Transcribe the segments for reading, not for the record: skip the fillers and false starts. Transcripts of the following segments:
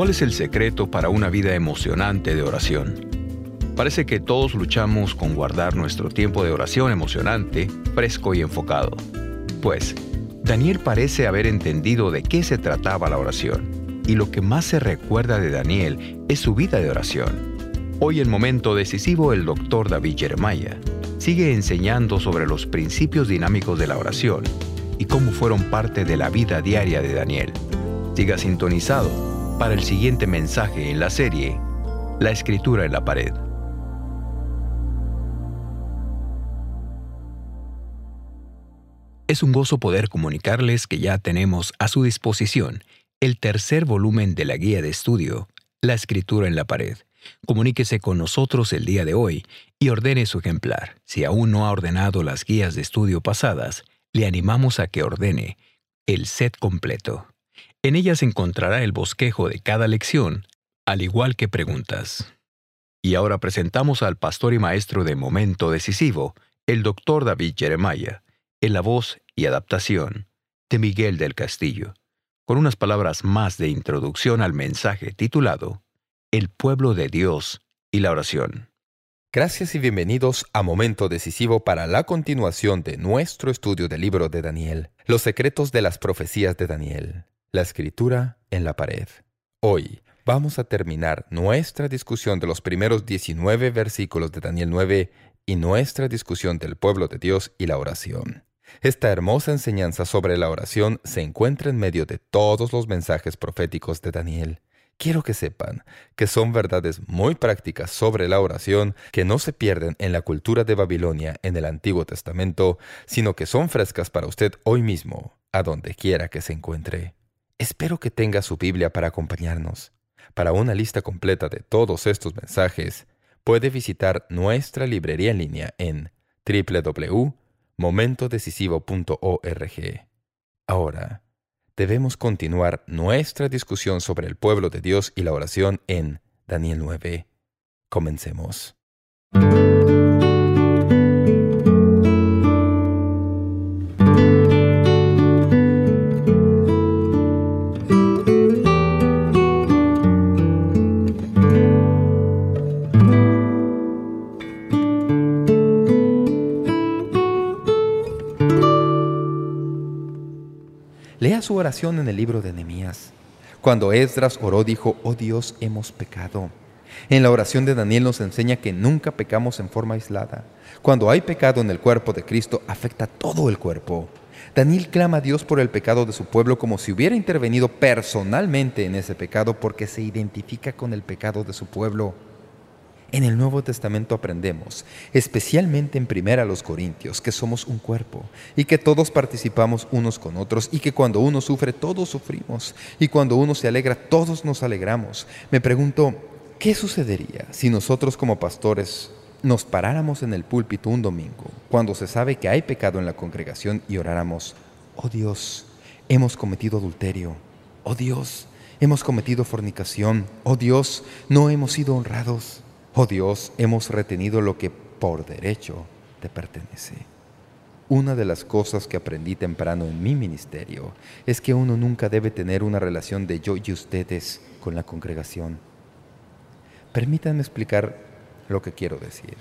¿Cuál es el secreto para una vida emocionante de oración? Parece que todos luchamos con guardar nuestro tiempo de oración emocionante, fresco y enfocado. Pues, Daniel parece haber entendido de qué se trataba la oración, y lo que más se recuerda de Daniel es su vida de oración. Hoy en Momento Decisivo, el Dr. David Jeremiah sigue enseñando sobre los principios dinámicos de la oración y cómo fueron parte de la vida diaria de Daniel. Siga sintonizado para el siguiente mensaje en la serie La Escritura en la Pared. Es un gozo poder comunicarles que ya tenemos a su disposición el tercer volumen de la guía de estudio, La Escritura en la Pared. Comuníquese con nosotros el día de hoy y ordene su ejemplar. Si aún no ha ordenado las guías de estudio pasadas, le animamos a que ordene el set completo. En ellas encontrará el bosquejo de cada lección, al igual que preguntas. Y ahora presentamos al pastor y maestro de Momento Decisivo, el Dr. David Jeremiah, en la voz y adaptación de Miguel del Castillo, con unas palabras más de introducción al mensaje titulado El pueblo de Dios y la oración. Gracias y bienvenidos a Momento Decisivo para la continuación de nuestro estudio del libro de Daniel, los secretos de las profecías de Daniel, la escritura en la pared. Hoy vamos a terminar nuestra discusión de los primeros 19 versículos de Daniel 9 y nuestra discusión del pueblo de Dios y la oración. Esta hermosa enseñanza sobre la oración se encuentra en medio de todos los mensajes proféticos de Daniel. Quiero que sepan que son verdades muy prácticas sobre la oración que no se pierden en la cultura de Babilonia en el Antiguo Testamento, sino que son frescas para usted hoy mismo, a donde quiera que se encuentre. Espero que tenga su Biblia para acompañarnos. Para una lista completa de todos estos mensajes, puede visitar nuestra librería en línea en www.momentodecisivo.org. Ahora, debemos continuar nuestra discusión sobre el pueblo de Dios y la oración en Daniel 9. Comencemos. Lea su oración en el libro de Nehemías. Cuando Esdras oró, dijo: «Oh Dios, hemos pecado». En la oración de Daniel nos enseña que nunca pecamos en forma aislada. Cuando hay pecado en el cuerpo de Cristo, afecta todo el cuerpo. Daniel clama a Dios por el pecado de su pueblo como si hubiera intervenido personalmente en ese pecado porque se identifica con el pecado de su pueblo. En el Nuevo Testamento aprendemos, especialmente en 1 Corintios, que somos un cuerpo y que todos participamos unos con otros y que cuando uno sufre, todos sufrimos y cuando uno se alegra, todos nos alegramos. Me pregunto, ¿qué sucedería si nosotros como pastores nos paráramos en el púlpito un domingo cuando se sabe que hay pecado en la congregación y oráramos: «Oh Dios, hemos cometido adulterio. Oh Dios, hemos cometido fornicación. Oh Dios, no hemos sido honrados. Oh Dios, hemos retenido lo que por derecho te pertenece». Una de las cosas que aprendí temprano en mi ministerio es que uno nunca debe tener una relación de yo y ustedes con la congregación. Permítanme explicar lo que quiero decir.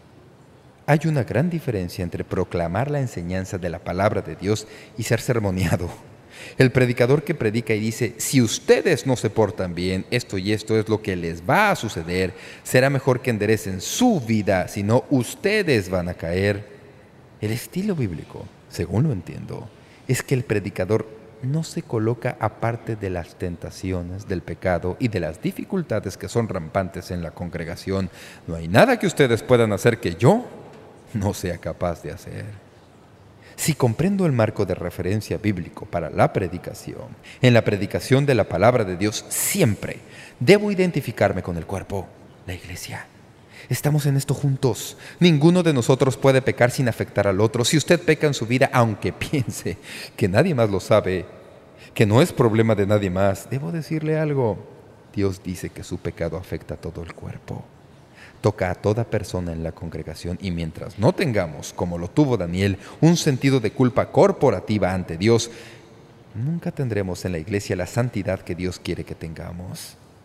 Hay una gran diferencia entre proclamar la enseñanza de la palabra de Dios y ser sermoneado. El predicador que predica y dice: «Si ustedes no se portan bien, esto y esto es lo que les va a suceder, será mejor que enderecen su vida, si no, ustedes van a caer». El estilo bíblico, según lo entiendo, es que el predicador no se coloca aparte de las tentaciones, del pecado y de las dificultades que son rampantes en la congregación. No hay nada que ustedes puedan hacer que yo no sea capaz de hacer. Si comprendo el marco de referencia bíblico para la predicación, en la predicación de la palabra de Dios siempre debo identificarme con el cuerpo, la iglesia. Estamos en esto juntos. Ninguno de nosotros puede pecar sin afectar al otro. Si usted peca en su vida, aunque piense que nadie más lo sabe, que no es problema de nadie más, debo decirle algo. Dios dice que su pecado afecta a todo el cuerpo. Toca a toda persona en la congregación y mientras no tengamos, como lo tuvo Daniel, un sentido de culpa corporativa ante Dios, nunca tendremos en la iglesia la santidad que Dios quiere que tengamos.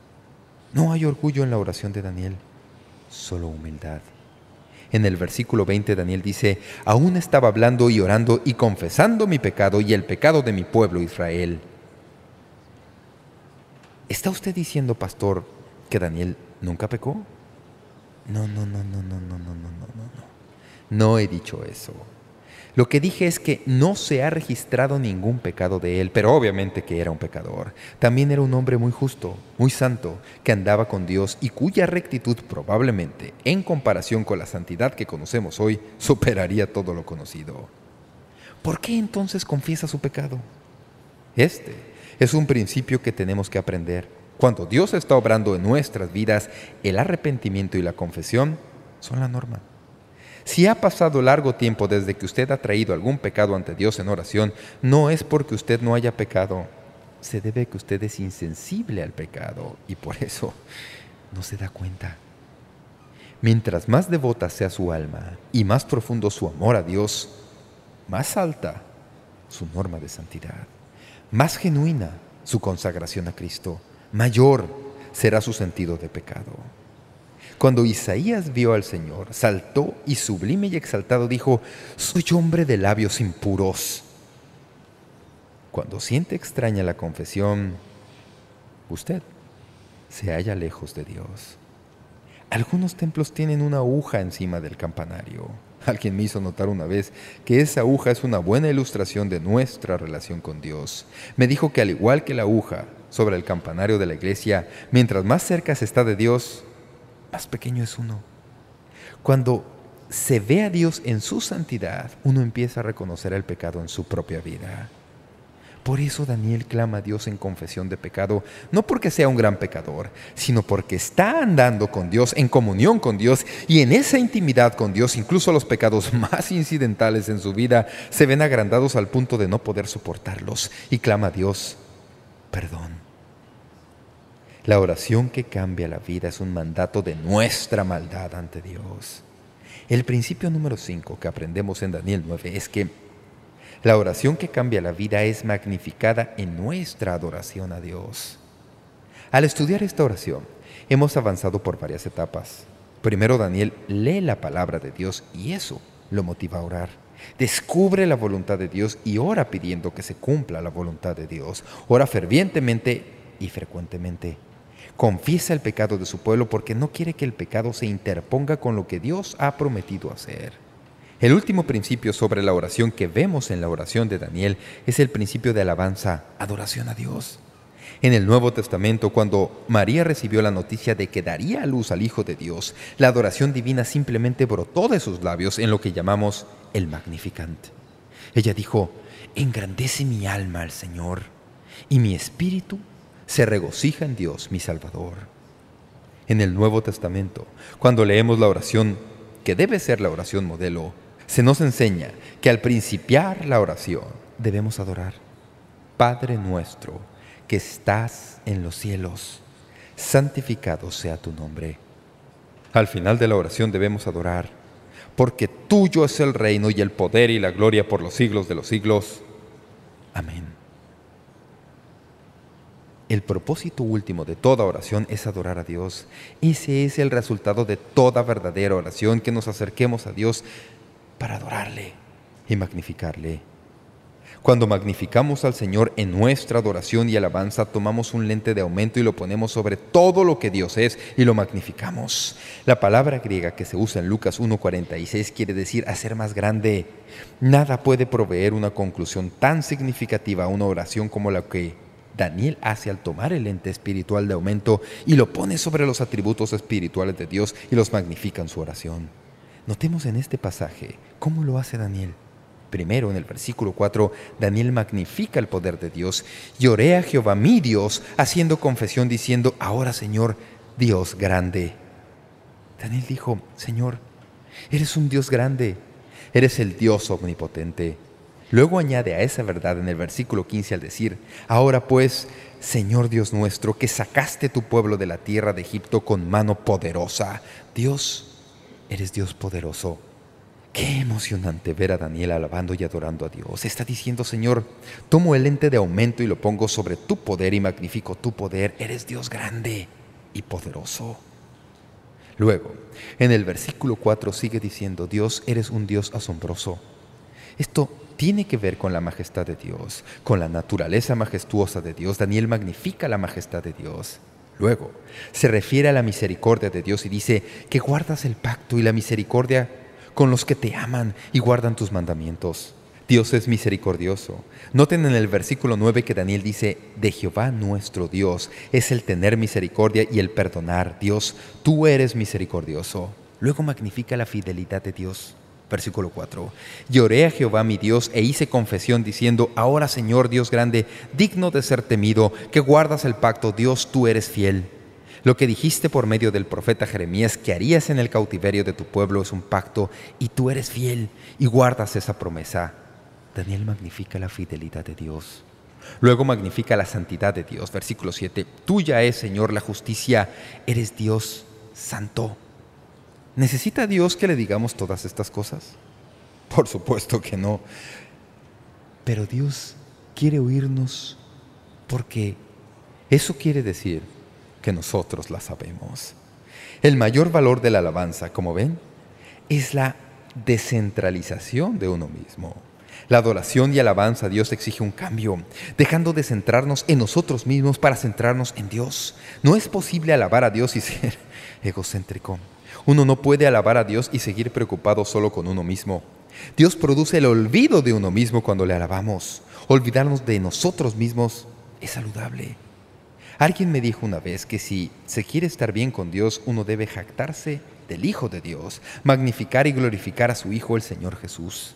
No hay orgullo en la oración de Daniel, solo humildad. En el versículo 20 Daniel dice: «Aún estaba hablando y orando y confesando mi pecado y el pecado de mi pueblo Israel». ¿Está usted diciendo, pastor, que Daniel nunca pecó? No, no, no, no, no, no, no, no, no, no. No he dicho eso. Lo que dije es que no se ha registrado ningún pecado de él, pero obviamente que era un pecador. También era un hombre muy justo, muy santo, que andaba con Dios y cuya rectitud probablemente, en comparación con la santidad que conocemos hoy, superaría todo lo conocido. ¿Por qué entonces confiesa su pecado? Este es un principio que tenemos que aprender. Cuando Dios está obrando en nuestras vidas, el arrepentimiento y la confesión son la norma. Si ha pasado largo tiempo desde que usted ha traído algún pecado ante Dios en oración, no es porque usted no haya pecado. Se debe a que usted es insensible al pecado y por eso no se da cuenta. Mientras más devota sea su alma y más profundo su amor a Dios, más alta su norma de santidad, más genuina su consagración a Cristo, mayor será su sentido de pecado. Cuando Isaías vio al Señor, saltó y sublime y exaltado dijo: «Soy hombre de labios impuros». Cuando siente extraña la confesión, usted se halla lejos de Dios. Algunos templos tienen una aguja encima del campanario. Alguien me hizo notar una vez que esa aguja es una buena ilustración de nuestra relación con Dios. Me dijo que al igual que la aguja sobre el campanario de la iglesia, mientras más cerca se está de Dios, más pequeño es uno. Cuando se ve a Dios en su santidad, uno empieza a reconocer el pecado en su propia vida. Por eso Daniel clama a Dios en confesión de pecado, no porque sea un gran pecador, sino porque está andando con Dios, en comunión con Dios, y en esa intimidad con Dios, incluso los pecados más incidentales en su vida se ven agrandados al punto de no poder soportarlos, y clama a Dios perdón. La oración que cambia la vida es un mandato de nuestra maldad ante Dios. El principio número 5 que aprendemos en Daniel 9 es que la oración que cambia la vida es magnificada en nuestra adoración a Dios. Al estudiar esta oración, hemos avanzado por varias etapas. Primero, Daniel lee la palabra de Dios y eso lo motiva a orar. Descubre la voluntad de Dios y ora pidiendo que se cumpla la voluntad de Dios. Ora fervientemente y frecuentemente. Confiesa el pecado de su pueblo porque no quiere que el pecado se interponga con lo que Dios ha prometido hacer. El último principio sobre la oración que vemos en la oración de Daniel es el principio de alabanza, adoración a Dios. En el Nuevo Testamento, cuando María recibió la noticia de que daría a luz al Hijo de Dios, la adoración divina simplemente brotó de sus labios en lo que llamamos el Magnificat. Ella dijo: «Engrandece mi alma al Señor, y mi espíritu se regocija en Dios, mi Salvador». En el Nuevo Testamento, cuando leemos la oración, que debe ser la oración modelo, se nos enseña que al principiar la oración debemos adorar. «Padre nuestro, que estás en los cielos, santificado sea tu nombre». Al final de la oración debemos adorar, porque tuyo es el reino y el poder y la gloria por los siglos de los siglos. Amén. El propósito último de toda oración es adorar a Dios. Ese es el resultado de toda verdadera oración, que nos acerquemos a Dios para adorarle y magnificarle. Cuando magnificamos al Señor en nuestra adoración y alabanza, tomamos un lente de aumento y lo ponemos sobre todo lo que Dios es y lo magnificamos. La palabra griega que se usa en Lucas 1:46 quiere decir hacer más grande. Nada puede proveer una conclusión tan significativa a una oración como la que Daniel hace al tomar el lente espiritual de aumento y lo pone sobre los atributos espirituales de Dios y los magnifica en su oración. Notemos en este pasaje cómo lo hace Daniel. Primero, en el versículo 4, Daniel magnifica el poder de Dios. «Y oré a Jehová mi Dios, haciendo confesión, diciendo: ahora, Señor, Dios grande». Daniel dijo: «Señor, eres un Dios grande, eres el Dios omnipotente». Luego añade a esa verdad en el versículo 15 al decir: «Ahora pues, Señor Dios nuestro, que sacaste tu pueblo de la tierra de Egipto con mano poderosa». Dios, eres Dios poderoso. Qué emocionante ver a Daniel alabando y adorando a Dios. Está diciendo: «Señor, tomo el lente de aumento y lo pongo sobre tu poder y magnifico tu poder. Eres Dios grande». y poderoso. Luego, en el versículo 4 sigue diciendo, Dios, eres un Dios asombroso. Esto tiene que ver con la majestad de Dios, con la naturaleza majestuosa de Dios. Daniel magnifica la majestad de Dios. Luego, se refiere a la misericordia de Dios y dice que guardas el pacto y la misericordia con los que te aman y guardan tus mandamientos. Dios es misericordioso. Noten en el versículo 9 que Daniel dice, de Jehová nuestro Dios es el tener misericordia y el perdonar. Dios, tú eres misericordioso. Luego magnifica la fidelidad de Dios. Versículo 4. Y oré a Jehová mi Dios e hice confesión diciendo, ahora Señor Dios grande, digno de ser temido, que guardas el pacto, Dios, tú eres fiel. Lo que dijiste por medio del profeta Jeremías que harías en el cautiverio de tu pueblo es un pacto, y tú eres fiel y guardas esa promesa. Daniel magnifica la fidelidad de Dios. Luego magnifica la santidad de Dios. Versículo 7. Tuya es, Señor, la justicia, eres Dios santo. ¿Necesita Dios que le digamos todas estas cosas? Por supuesto que no. Pero Dios quiere oírnos porque eso quiere decir que nosotros la sabemos. El mayor valor de la alabanza, como ven, es la descentralización de uno mismo. La adoración y alabanza a Dios exige un cambio, dejando de centrarnos en nosotros mismos para centrarnos en Dios. No es posible alabar a Dios y ser egocéntrico. Uno no puede alabar a Dios y seguir preocupado solo con uno mismo. Dios produce el olvido de uno mismo cuando le alabamos. Olvidarnos de nosotros mismos es saludable. Alguien me dijo una vez que si se quiere estar bien con Dios, uno debe jactarse del Hijo de Dios, magnificar y glorificar a su Hijo, el Señor Jesús.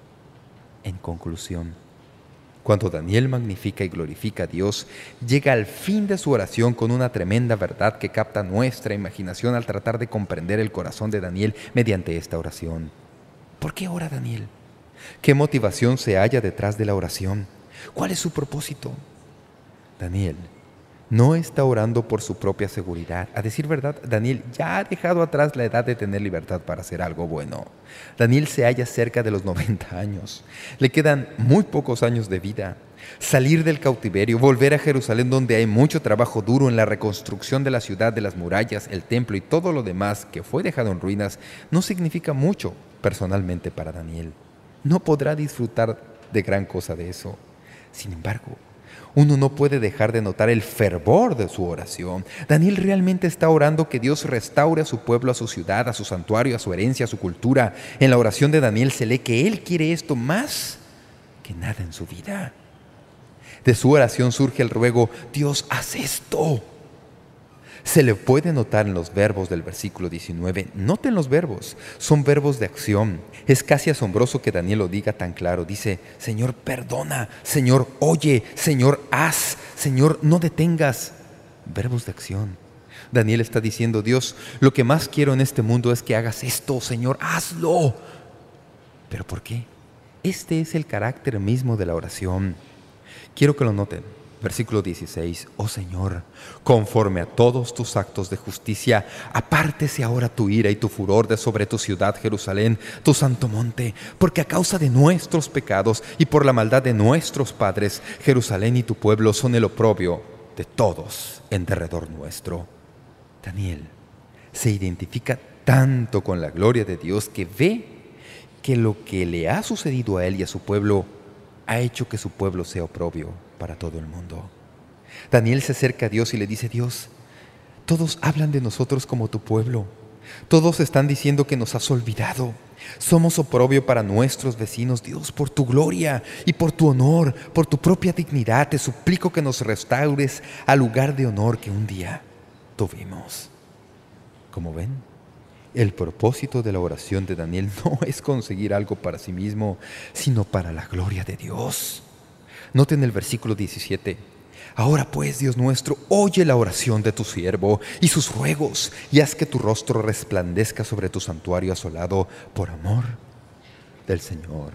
En conclusión, cuando Daniel magnifica y glorifica a Dios, llega al fin de su oración con una tremenda verdad que capta nuestra imaginación al tratar de comprender el corazón de Daniel mediante esta oración. ¿Por qué ora Daniel? ¿Qué motivación se halla detrás de la oración? ¿Cuál es su propósito? Daniel no está orando por su propia seguridad. A decir verdad, Daniel ya ha dejado atrás la edad de tener libertad para hacer algo bueno. Daniel se halla cerca de los 90 años. Le quedan muy pocos años de vida. Salir del cautiverio, volver a Jerusalén donde hay mucho trabajo duro en la reconstrucción de la ciudad, de las murallas, el templo y todo lo demás que fue dejado en ruinas, no significa mucho personalmente para Daniel. No podrá disfrutar de gran cosa de eso. Sin embargo, uno no puede dejar de notar el fervor de su oración. Daniel realmente está orando que Dios restaure a su pueblo, a su ciudad, a su santuario, a su herencia, a su cultura. En la oración de Daniel se lee que él quiere esto más que nada en su vida. De su oración surge el ruego, Dios, haz esto. Se le puede notar en los verbos del versículo 19. Noten los verbos, son verbos de acción. Es casi asombroso que Daniel lo diga tan claro. Dice, Señor, perdona, Señor, oye, Señor, haz, Señor, no detengas. Verbos de acción. Daniel está diciendo, Dios, lo que más quiero en este mundo es que hagas esto, Señor, hazlo. ¿Pero por qué? Este es el carácter mismo de la oración. Quiero que lo noten. Versículo 16. Oh Señor, conforme a todos tus actos de justicia, apártese ahora tu ira y tu furor de sobre tu ciudad Jerusalén, tu santo monte, porque a causa de nuestros pecados y por la maldad de nuestros padres, Jerusalén y tu pueblo son el oprobio de todos en derredor nuestro. Daniel se identifica tanto con la gloria de Dios que ve que lo que le ha sucedido a él y a su pueblo ha hecho que su pueblo sea oprobio para todo el mundo. Daniel se acerca a Dios y le dice, Dios, todos hablan de nosotros como tu pueblo. Todos están diciendo que nos has olvidado. Somos oprobio para nuestros vecinos. Dios, por tu gloria y por tu honor, por tu propia dignidad, te suplico que nos restaures al lugar de honor que un día tuvimos. Como ven, el propósito de la oración de Daniel no es conseguir algo para sí mismo, sino para la gloria de Dios. Noten el versículo 17. Ahora pues, Dios nuestro, oye la oración de tu siervo y sus ruegos, y haz que tu rostro resplandezca sobre tu santuario asolado por amor del Señor.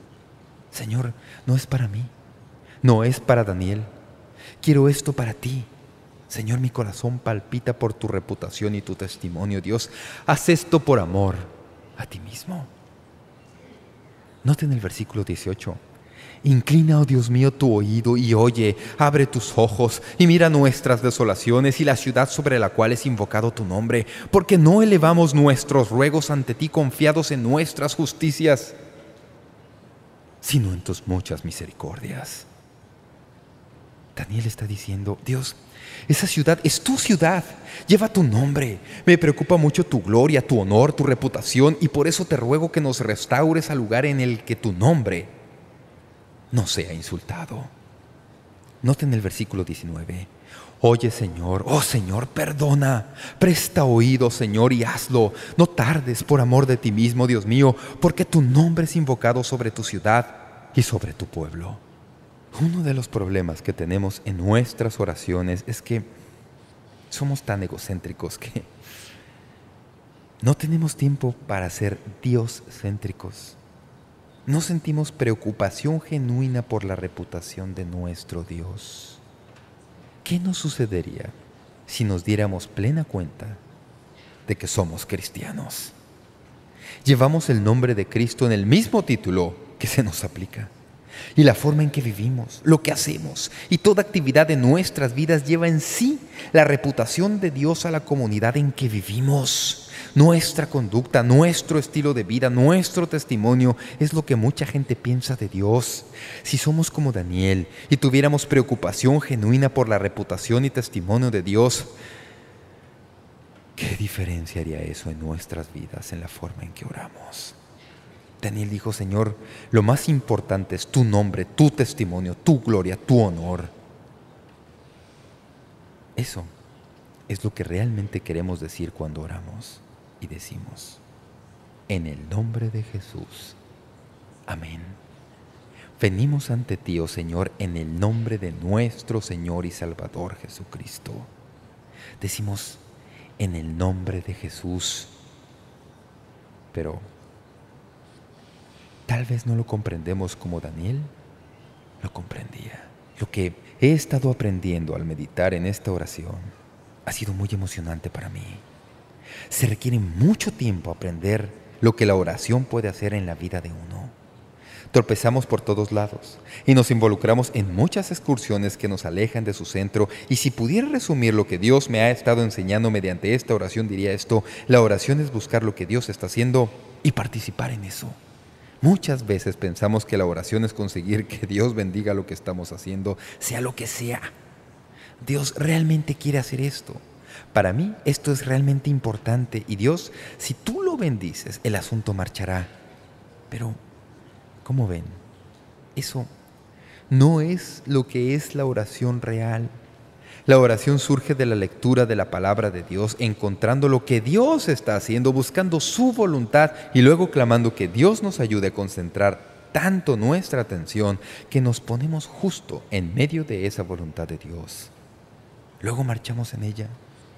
Señor, no es para mí, no es para Daniel. Quiero esto para ti. Señor, mi corazón palpita por tu reputación y tu testimonio. Dios, haz esto por amor a ti mismo. Noten el versículo 18. Inclina, oh Dios mío, tu oído y oye, abre tus ojos y mira nuestras desolaciones y la ciudad sobre la cual es invocado tu nombre, porque no elevamos nuestros ruegos ante ti confiados en nuestras justicias, sino en tus muchas misericordias. Daniel está diciendo, Dios, esa ciudad es tu ciudad, lleva tu nombre. Me preocupa mucho tu gloria, tu honor, tu reputación, y por eso te ruego que nos restaures al lugar en el que tu nombre no sea insultado. Noten el versículo 19. Oye, Señor, oh Señor, perdona. Presta oído, Señor, y hazlo. No tardes por amor de ti mismo, Dios mío, porque tu nombre es invocado sobre tu ciudad y sobre tu pueblo. Uno de los problemas que tenemos en nuestras oraciones es que somos tan egocéntricos que no tenemos tiempo para ser Dios-céntricos. No sentimos preocupación genuina por la reputación de nuestro Dios. ¿Qué nos sucedería si nos diéramos plena cuenta de que somos cristianos? Llevamos el nombre de Cristo en el mismo título que se nos aplica. Y la forma en que vivimos, lo que hacemos y toda actividad de nuestras vidas lleva en sí la reputación de Dios a la comunidad en que vivimos. Nuestra conducta, nuestro estilo de vida, nuestro testimonio es lo que mucha gente piensa de Dios. Si somos como Daniel y tuviéramos preocupación genuina por la reputación y testimonio de Dios, ¿qué diferencia haría eso en nuestras vidas, en la forma en que oramos? Daniel dijo, Señor, lo más importante es tu nombre, tu testimonio, tu gloria, tu honor. Eso es lo que realmente queremos decir cuando oramos y decimos, en el nombre de Jesús. Amén. Venimos ante ti, oh Señor, en el nombre de nuestro Señor y Salvador Jesucristo. Decimos, en el nombre de Jesús. Pero tal vez no lo comprendemos como Daniel lo comprendía. Lo que he estado aprendiendo al meditar en esta oración ha sido muy emocionante para mí. Se requiere mucho tiempo aprender lo que la oración puede hacer en la vida de uno. Tropezamos por todos lados y nos involucramos en muchas excursiones que nos alejan de su centro. Y si pudiera resumir lo que Dios me ha estado enseñando mediante esta oración, diría esto: la oración es buscar lo que Dios está haciendo y participar en eso. Muchas veces pensamos que la oración es conseguir que Dios bendiga lo que estamos haciendo, sea lo que sea. Dios realmente quiere hacer esto. Para mí esto es realmente importante y Dios, si tú lo bendices, el asunto marchará. Pero, ¿cómo ven? Eso no es lo que es la oración real. La oración surge de la lectura de la palabra de Dios, encontrando lo que Dios está haciendo, buscando su voluntad y luego clamando que Dios nos ayude a concentrar tanto nuestra atención que nos ponemos justo en medio de esa voluntad de Dios. Luego marchamos en ella.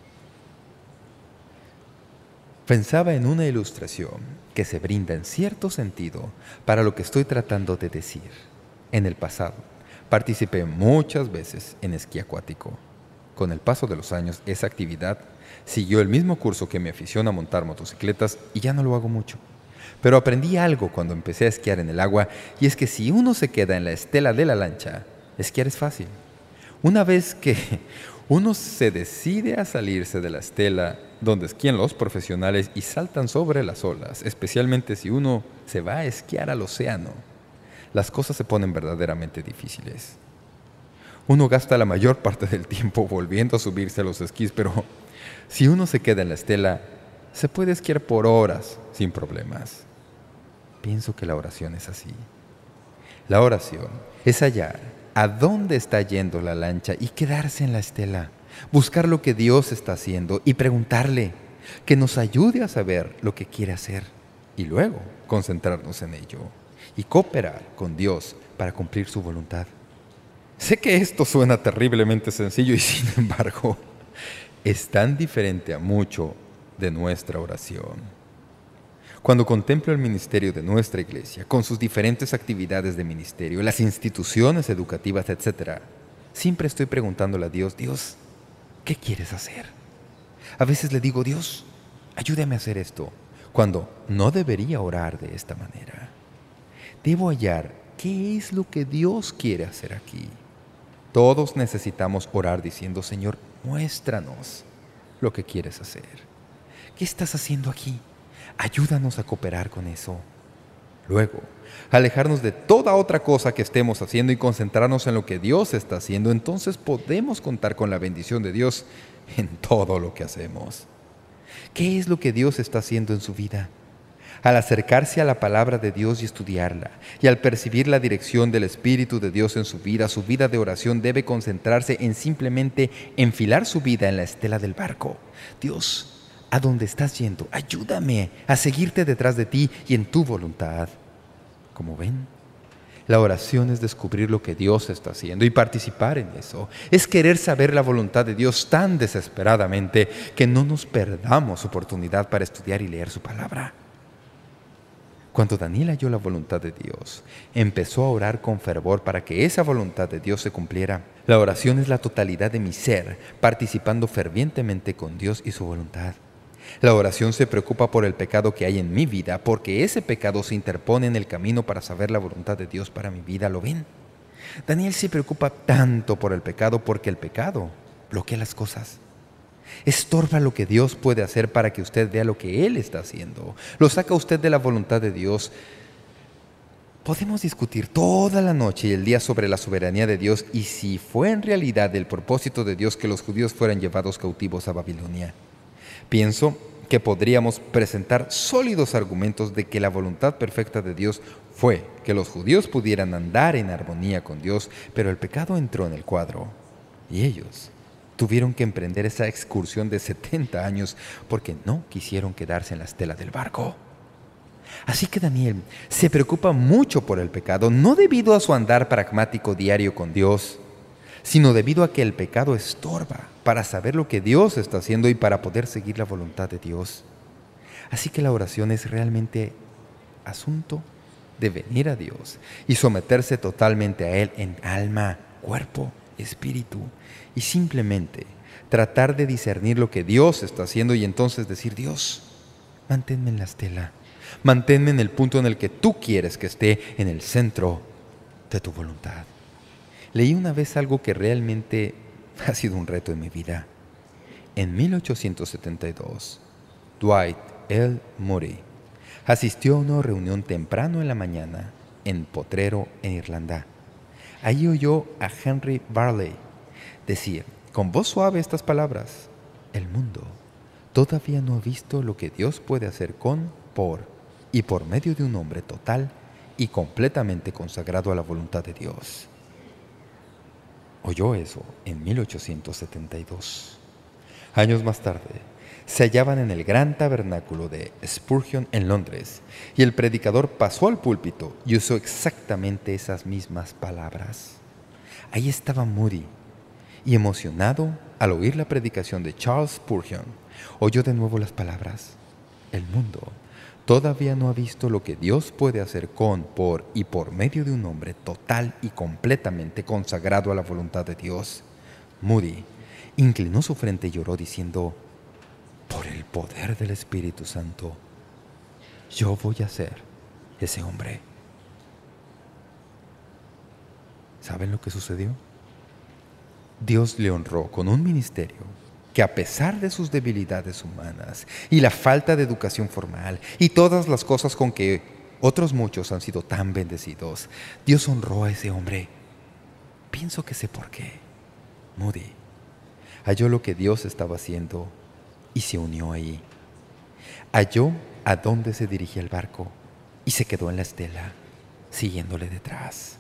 Pensaba en una ilustración que se brinda en cierto sentido para lo que estoy tratando de decir. En el pasado, participé muchas veces en esquí acuático. Con el paso de los años, esa actividad siguió el mismo curso que mi afición a montar motocicletas y ya no lo hago mucho. Pero aprendí algo cuando empecé a esquiar en el agua, y es que si uno se queda en la estela de la lancha, esquiar es fácil. Una vez que uno se decide a salirse de la estela donde esquían los profesionales y saltan sobre las olas, especialmente si uno se va a esquiar al océano, las cosas se ponen verdaderamente difíciles. Uno gasta la mayor parte del tiempo volviendo a subirse a los esquís, pero si uno se queda en la estela, se puede esquiar por horas sin problemas. Pienso que la oración es así. La oración es hallar a dónde está yendo la lancha y quedarse en la estela, buscar lo que Dios está haciendo y preguntarle que nos ayude a saber lo que quiere hacer y luego concentrarnos en ello y cooperar con Dios para cumplir su voluntad. Sé que esto suena terriblemente sencillo y sin embargo es tan diferente a mucho de nuestra oración. Cuando contemplo el ministerio de nuestra iglesia, con sus diferentes actividades de ministerio, las instituciones educativas, etc., siempre estoy preguntándole a Dios, Dios, ¿qué quieres hacer? A veces le digo, Dios, ayúdame a hacer esto, cuando no debería orar de esta manera. Debo hallar qué es lo que Dios quiere hacer aquí. Todos necesitamos orar diciendo: Señor, muéstranos lo que quieres hacer. ¿Qué estás haciendo aquí? Ayúdanos a cooperar con eso. Luego, alejarnos de toda otra cosa que estemos haciendo y concentrarnos en lo que Dios está haciendo. Entonces podemos contar con la bendición de Dios en todo lo que hacemos. ¿Qué es lo que Dios está haciendo en su vida? Al acercarse a la palabra de Dios y estudiarla, y al percibir la dirección del Espíritu de Dios en su vida de oración debe concentrarse en simplemente enfilar su vida en la estela del barco. Dios, ¿a dónde estás yendo? Ayúdame a seguirte detrás de ti y en tu voluntad. Como ven, la oración es descubrir lo que Dios está haciendo y participar en eso. Es querer saber la voluntad de Dios tan desesperadamente que no nos perdamos oportunidad para estudiar y leer su palabra. Cuando Daniel halló la voluntad de Dios, empezó a orar con fervor para que esa voluntad de Dios se cumpliera. La oración es la totalidad de mi ser, participando fervientemente con Dios y su voluntad. La oración se preocupa por el pecado que hay en mi vida, porque ese pecado se interpone en el camino para saber la voluntad de Dios para mi vida. ¿Lo ven? Daniel se preocupa tanto por el pecado porque el pecado bloquea las cosas. Estorba lo que Dios puede hacer para que usted vea lo que Él está haciendo. Lo saca usted de la voluntad de Dios. Podemos discutir toda la noche y el día sobre la soberanía de Dios y si fue en realidad el propósito de Dios que los judíos fueran llevados cautivos a Babilonia. Pienso que podríamos presentar sólidos argumentos de que la voluntad perfecta de Dios fue que los judíos pudieran andar en armonía con Dios, pero el pecado entró en el cuadro y ellos tuvieron que emprender esa excursión de 70 años porque no quisieron quedarse en la estela del barco. Así que Daniel se preocupa mucho por el pecado, no debido a su andar pragmático diario con Dios, sino debido a que el pecado estorba para saber lo que Dios está haciendo y para poder seguir la voluntad de Dios. Así que la oración es realmente asunto de venir a Dios y someterse totalmente a Él en alma, cuerpo, espíritu, y simplemente tratar de discernir lo que Dios está haciendo y entonces decir: Dios, manténme en la estela, manténme en el punto en el que tú quieres que esté, en el centro de tu voluntad. Leí una vez algo que realmente ha sido un reto en mi vida. En 1872, Dwight L. Moody asistió a una reunión temprano en la mañana en Potrero, en Irlanda. Allí oyó a Henry Varley decir con voz suave estas palabras: el mundo todavía no ha visto lo que Dios puede hacer con, por y por medio de un hombre total y completamente consagrado a la voluntad de Dios. Oyó eso en 1872. Años más tarde, se hallaban en el gran tabernáculo de Spurgeon en Londres, y el predicador pasó al púlpito y usó exactamente esas mismas palabras. Ahí estaba Moody, y emocionado al oír la predicación de Charles Spurgeon, oyó de nuevo las palabras: el mundo todavía no ha visto lo que Dios puede hacer con, por y por medio de un hombre total y completamente consagrado a la voluntad de Dios. Moody inclinó su frente y lloró diciendo: por el poder del Espíritu Santo, yo voy a ser ese hombre. ¿Saben lo que sucedió? Dios le honró con un ministerio que, a pesar de sus debilidades humanas y la falta de educación formal y todas las cosas con que otros muchos han sido tan bendecidos, Dios honró a ese hombre. Pienso que sé por qué. Moody halló lo que Dios estaba haciendo y se unió ahí. Halló a dónde se dirigía el barco y se quedó en la estela, siguiéndole detrás.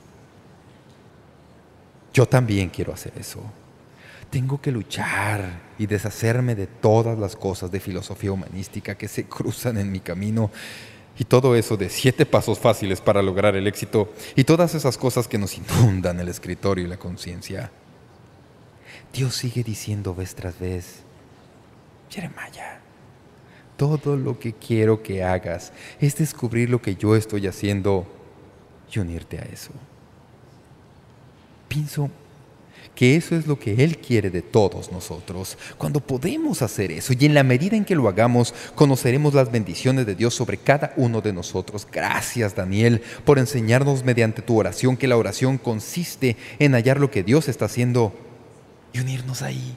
Yo también quiero hacer eso. Tengo que luchar y deshacerme de todas las cosas de filosofía humanística que se cruzan en mi camino, y todo eso de 7 pasos fáciles para lograr el éxito, y todas esas cosas que nos inundan el escritorio y la conciencia. Dios sigue diciendo vez tras vez: Jeremiah, todo lo que quiero que hagas es descubrir lo que yo estoy haciendo y unirte a eso. Pienso que eso es lo que Él quiere de todos nosotros. Cuando podemos hacer eso y en la medida en que lo hagamos, conoceremos las bendiciones de Dios sobre cada uno de nosotros. Gracias, Daniel, por enseñarnos mediante tu oración que la oración consiste en hallar lo que Dios está haciendo y unirnos ahí.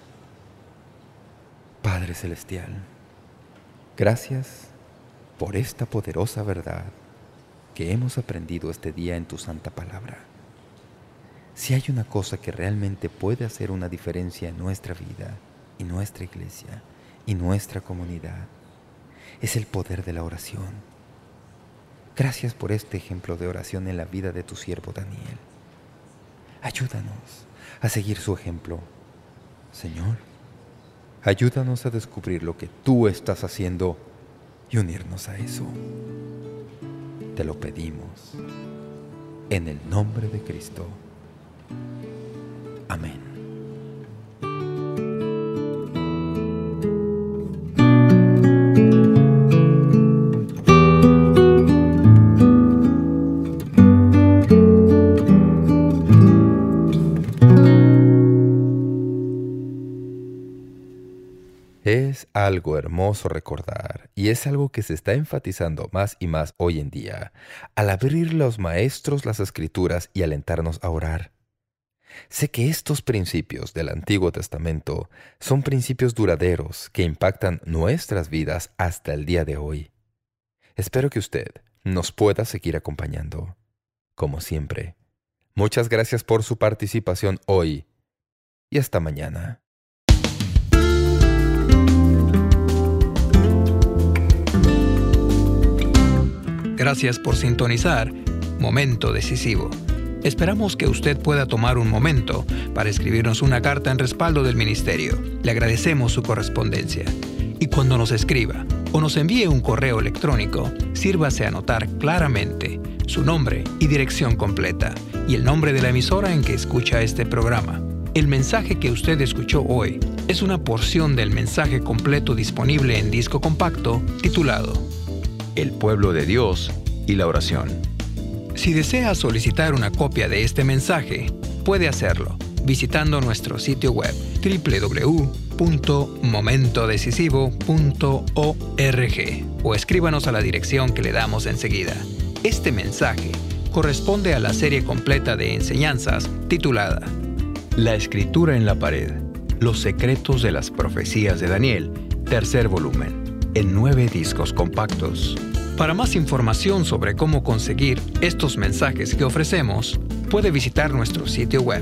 Padre Celestial, gracias por esta poderosa verdad que hemos aprendido este día en tu santa palabra. Si hay una cosa que realmente puede hacer una diferencia en nuestra vida, y nuestra iglesia, y nuestra comunidad, es el poder de la oración. Gracias por este ejemplo de oración en la vida de tu siervo Daniel. Ayúdanos a seguir su ejemplo. Señor, ayúdanos a descubrir lo que tú estás haciendo y unirnos a eso. Te lo pedimos en el nombre de Cristo. Amén. Es algo hermoso recordar, y es algo que se está enfatizando más y más hoy en día, al abrir los maestros las Escrituras y alentarnos a orar. Sé que estos principios del Antiguo Testamento son principios duraderos que impactan nuestras vidas hasta el día de hoy. Espero que usted nos pueda seguir acompañando. Como siempre, muchas gracias por su participación hoy y hasta mañana. Gracias por sintonizar Momento Decisivo. Esperamos que usted pueda tomar un momento para escribirnos una carta en respaldo del ministerio. Le agradecemos su correspondencia. Y cuando nos escriba o nos envíe un correo electrónico, sírvase a anotar claramente su nombre y dirección completa y el nombre de la emisora en que escucha este programa. El mensaje que usted escuchó hoy es una porción del mensaje completo disponible en disco compacto titulado El pueblo de Dios y la oración. Si desea solicitar una copia de este mensaje, puede hacerlo visitando nuestro sitio web www.momentodecisivo.org o escríbanos a la dirección que le damos enseguida. Este mensaje corresponde a la serie completa de enseñanzas titulada La Escritura en la Pared, los secretos de las profecías de Daniel, tercer volumen, en 9 discos compactos. Para más información sobre cómo conseguir estos mensajes que ofrecemos, puede visitar nuestro sitio web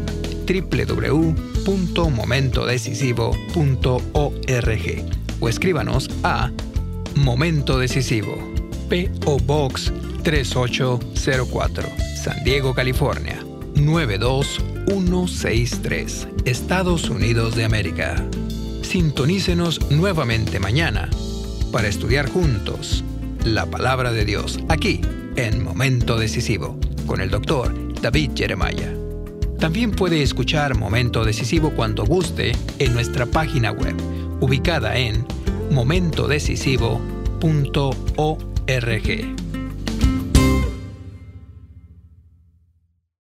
www.momentodecisivo.org o escríbanos a Momento Decisivo, P.O. Box 3804, San Diego, California, 92163, Estados Unidos de América. Sintonícenos nuevamente mañana para estudiar juntos la Palabra de Dios, aquí en Momento Decisivo, con el Dr. David Jeremiah. También puede escuchar Momento Decisivo cuando guste en nuestra página web, ubicada en momentodecisivo.org.